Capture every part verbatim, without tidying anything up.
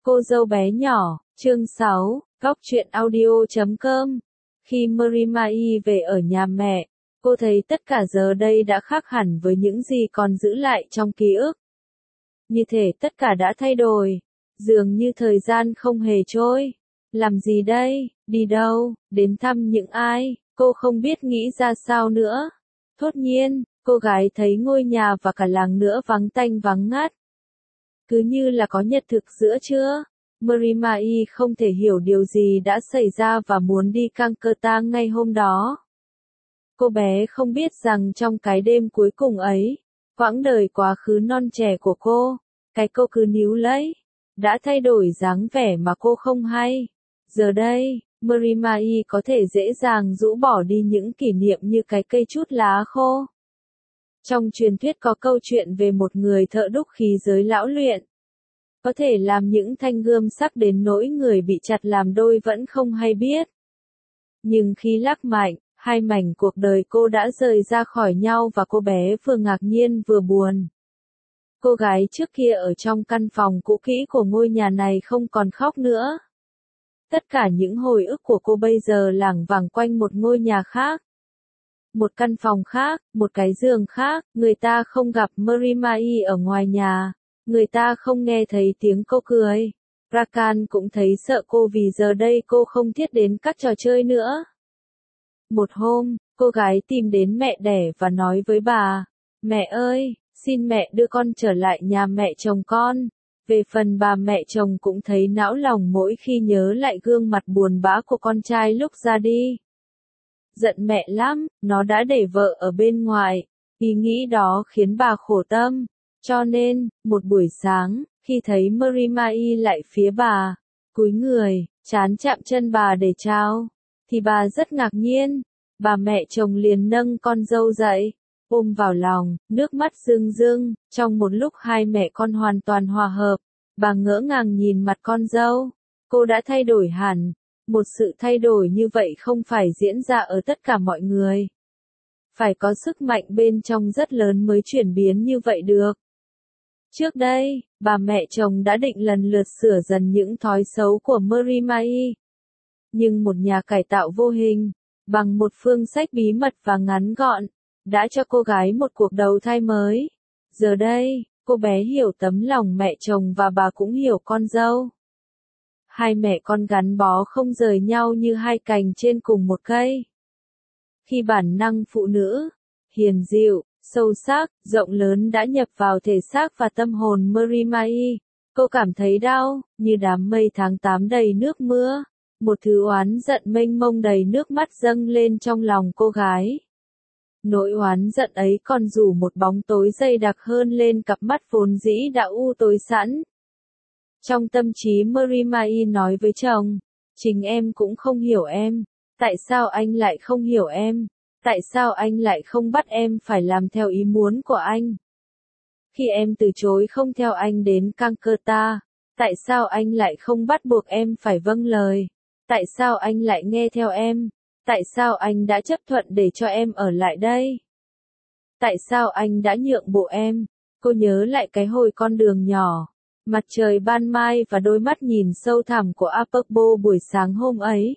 Cô dâu bé nhỏ, chương sáu, góc truyện audio chấm com. Khi Mary về ở nhà mẹ, cô thấy tất cả giờ đây đã khác hẳn với những gì còn giữ lại trong ký ức. Như thể tất cả đã thay đổi, dường như thời gian không hề trôi. Làm gì đây, đi đâu, đến thăm những ai, cô không biết nghĩ ra sao nữa. Thốt nhiên, cô gái thấy ngôi nhà và cả làng nữa vắng tanh vắng ngắt. Cứ như là có nhật thực giữa trưa. Mary không thể hiểu điều gì đã xảy ra và muốn đi Calcutta ngay hôm đó. Cô bé không biết rằng trong cái đêm cuối cùng ấy, quãng đời quá khứ non trẻ của cô, cái cô cứ níu lấy, đã thay đổi dáng vẻ mà cô không hay. Giờ đây, Mary có thể dễ dàng rũ bỏ đi những kỷ niệm như cái cây trút lá khô. Trong truyền thuyết có câu chuyện về một người thợ đúc khí giới lão luyện. Có thể làm những thanh gươm sắc đến nỗi người bị chặt làm đôi vẫn không hay biết. Nhưng khi lắc mạnh, hai mảnh cuộc đời cô đã rời ra khỏi nhau và cô bé vừa ngạc nhiên vừa buồn. Cô gái trước kia ở trong căn phòng cũ kỹ của ngôi nhà này không còn khóc nữa. Tất cả những hồi ức của cô bây giờ lảng vảng quanh một ngôi nhà khác. Một căn phòng khác, một cái giường khác, người ta không gặp Mary ở ngoài nhà. Người ta không nghe thấy tiếng cô cười. Rakan cũng thấy sợ cô vì giờ đây cô không thiết đến các trò chơi nữa. Một hôm, cô gái tìm đến mẹ đẻ và nói với bà, mẹ ơi, xin mẹ đưa con trở lại nhà mẹ chồng con. Về phần bà mẹ chồng cũng thấy não lòng mỗi khi nhớ lại gương mặt buồn bã của con trai lúc ra đi. Giận mẹ lắm, nó đã để vợ ở bên ngoài. Ý nghĩ đó khiến bà khổ tâm. Cho nên, một buổi sáng, khi thấy Mary lại phía bà, cúi người, trán chạm chân bà để chào, thì bà rất ngạc nhiên. Bà mẹ chồng liền nâng con dâu dậy, ôm vào lòng, nước mắt rưng rưng. Trong một lúc hai mẹ con hoàn toàn hòa hợp, bà ngỡ ngàng nhìn mặt con dâu. Cô đã thay đổi hẳn. Một sự thay đổi như vậy không phải diễn ra ở tất cả mọi người. Phải có sức mạnh bên trong rất lớn mới chuyển biến như vậy được. Trước đây, bà mẹ chồng đã định lần lượt sửa dần những thói xấu của Mary. Nhưng một nhà cải tạo vô hình, bằng một phương sách bí mật và ngắn gọn, đã cho cô gái một cuộc đầu thai mới. Giờ đây, cô bé hiểu tấm lòng mẹ chồng và bà cũng hiểu con dâu. Hai mẹ con gắn bó không rời nhau như hai cành trên cùng một cây. Khi bản năng phụ nữ, hiền dịu, sâu sắc, rộng lớn đã nhập vào thể xác và tâm hồn Mary, cô cảm thấy đau, như đám mây tháng tám đầy nước mưa. Một thứ oán giận mênh mông đầy nước mắt dâng lên trong lòng cô gái. Nỗi oán giận ấy còn rủ một bóng tối dày đặc hơn lên cặp mắt vốn dĩ đã u tối sẵn. Trong tâm trí Mary nói với chồng, chính em cũng không hiểu em. Tại sao anh lại không hiểu em? Tại sao anh lại không bắt em phải làm theo ý muốn của anh? Khi em từ chối không theo anh đến Calcutta, tại sao anh lại không bắt buộc em phải vâng lời? Tại sao anh lại nghe theo em? Tại sao anh đã chấp thuận để cho em ở lại đây? Tại sao anh đã nhượng bộ em? Cô nhớ lại cái hồi con đường nhỏ, mặt trời ban mai và đôi mắt nhìn sâu thẳm của Apokbo buổi sáng hôm ấy.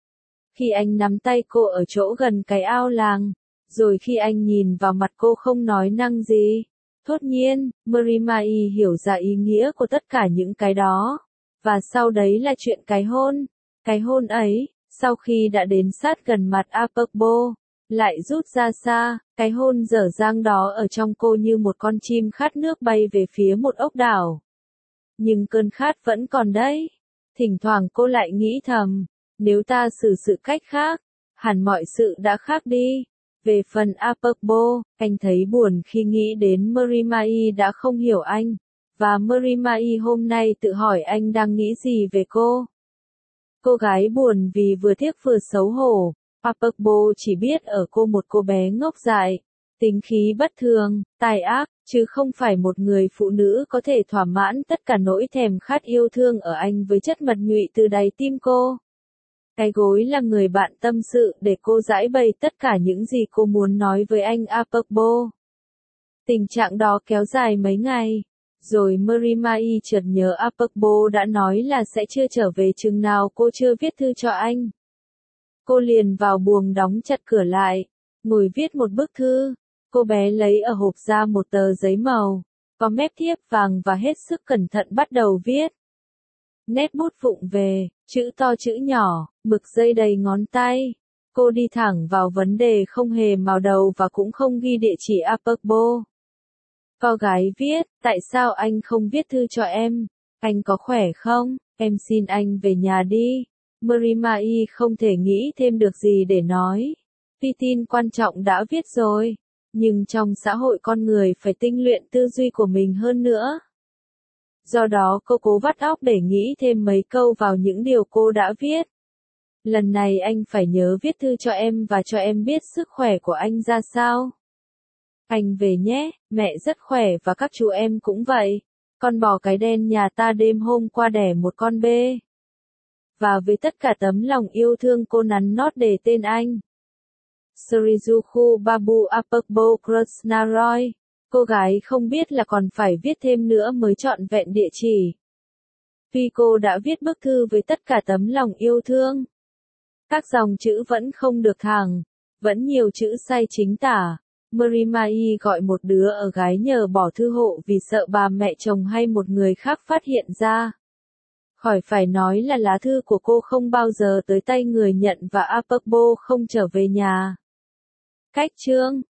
Khi anh nắm tay cô ở chỗ gần cái ao làng, rồi khi anh nhìn vào mặt cô không nói năng gì. Thốt nhiên, Mary hiểu ra ý nghĩa của tất cả những cái đó. Và sau đấy là chuyện cái hôn. Cái hôn ấy, sau khi đã đến sát gần mặt Apokbo, lại rút ra xa. Cái hôn dở dang đó ở trong cô như một con chim khát nước bay về phía một ốc đảo. Nhưng cơn khát vẫn còn đấy. Thỉnh thoảng cô lại nghĩ thầm, nếu ta xử sự cách khác, hẳn mọi sự đã khác đi. Về phần Apokbo, anh thấy buồn khi nghĩ đến Mary đã không hiểu anh, và Mary hôm nay tự hỏi anh đang nghĩ gì về cô. Cô gái buồn vì vừa tiếc vừa xấu hổ. Apokbo chỉ biết ở cô một cô bé ngốc dại, tính khí bất thường, tài ác, chứ không phải một người phụ nữ có thể thỏa mãn tất cả nỗi thèm khát yêu thương ở anh với chất mật nhụy từ đáy tim cô. Cái gối là người bạn tâm sự để cô giải bày tất cả những gì cô muốn nói với anh Apokbo. Tình trạng đó kéo dài mấy ngày, Rồi Mary chợt nhớ Apokbo đã nói là sẽ chưa trở về chừng nào cô chưa viết thư cho anh. Cô liền vào buồng đóng chặt cửa lại, ngồi viết một bức thư. Cô bé lấy ở hộp ra một tờ giấy màu, có mép thiếp vàng và hết sức cẩn thận bắt đầu viết. Nét bút vụng về, chữ to chữ nhỏ, mực dây đầy ngón tay. Cô đi thẳng vào vấn đề không hề mào đầu và cũng không ghi địa chỉ Apokbo. Con gái viết, tại sao anh không viết thư cho em? Anh có khỏe không? Em xin anh về nhà đi. Mary không thể nghĩ thêm được gì để nói. Vì tin quan trọng đã viết rồi. Nhưng trong xã hội con người phải tinh luyện tư duy của mình hơn nữa. Do đó cô cố vắt óc để nghĩ thêm mấy câu vào những điều cô đã viết. Lần này anh phải nhớ viết thư cho em và cho em biết sức khỏe của anh ra sao. Anh về nhé, mẹ rất khỏe và các chú em cũng vậy. Con bò cái đen nhà ta đêm hôm qua đẻ một con bê. Và với tất cả tấm lòng yêu thương cô nắn nót đề tên anh. Srijuku Babu Apokbo Krishnaroy. Cô gái không biết là còn phải viết thêm nữa mới trọn vẹn địa chỉ. Vì cô đã viết bức thư với tất cả tấm lòng yêu thương. Các dòng chữ vẫn không được thẳng, vẫn nhiều chữ sai chính tả. Mary gọi một đứa ở gái nhờ bỏ thư hộ vì sợ bà mẹ chồng hay một người khác phát hiện ra. Khỏi phải nói là lá thư của cô không bao giờ tới tay người nhận và Apokbo không trở về nhà. Cách chương